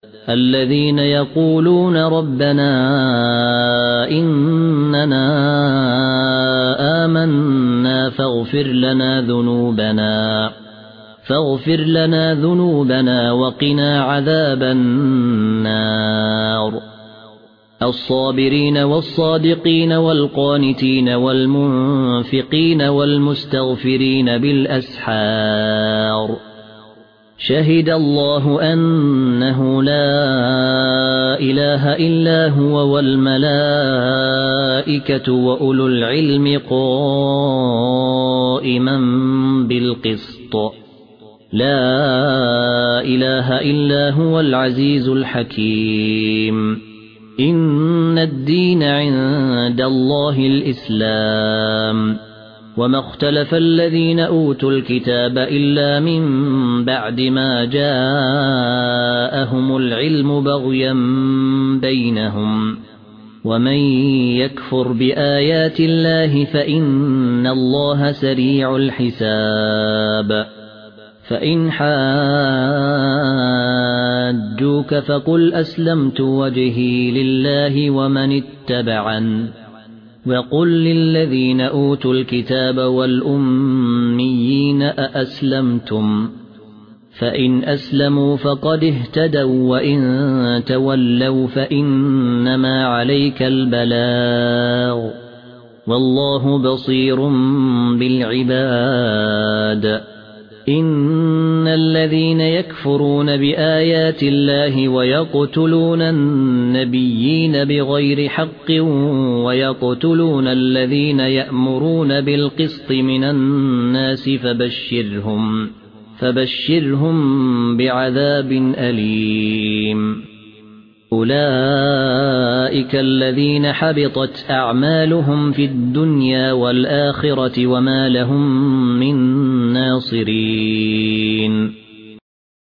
الذين يقولون ربنا إننا آمنا فاغفر لنا ذنوبنا وقنا عذاب النار الصابرين والصادقين والقانتين والمنفقين والمستغفرين بالأسحار شهد الله أنه لا إله إلا هو والملائكة وأولو العلم قائما بالقسط لا إله إلا هو العزيز الحكيم إن الدين عند الله الإسلام وما اختلف الذين أوتوا الكتاب إلا من بعد ما جاءهم العلم بغيا بينهم ومن يكفر بآيات الله فإن الله سريع الحساب فإن حاجوك فقل أسلمت وجهي لله ومن اتبعن وقل للذين أوتوا الكتاب والأميين أأسلمتم فإن أسلموا فقد اهتدوا وإن تولوا فإنما عليك البلاغ والله بصير بالعباد إن الذين يكفرون بآيات الله ويقتلون النبيين بغير حق ويقتلون الذين يأمرون بالقسط من الناس فبشرهم بعذاب أليم أولئك الذين حبطت أعمالهم في الدنيا والآخرة وما لهم من ناصرين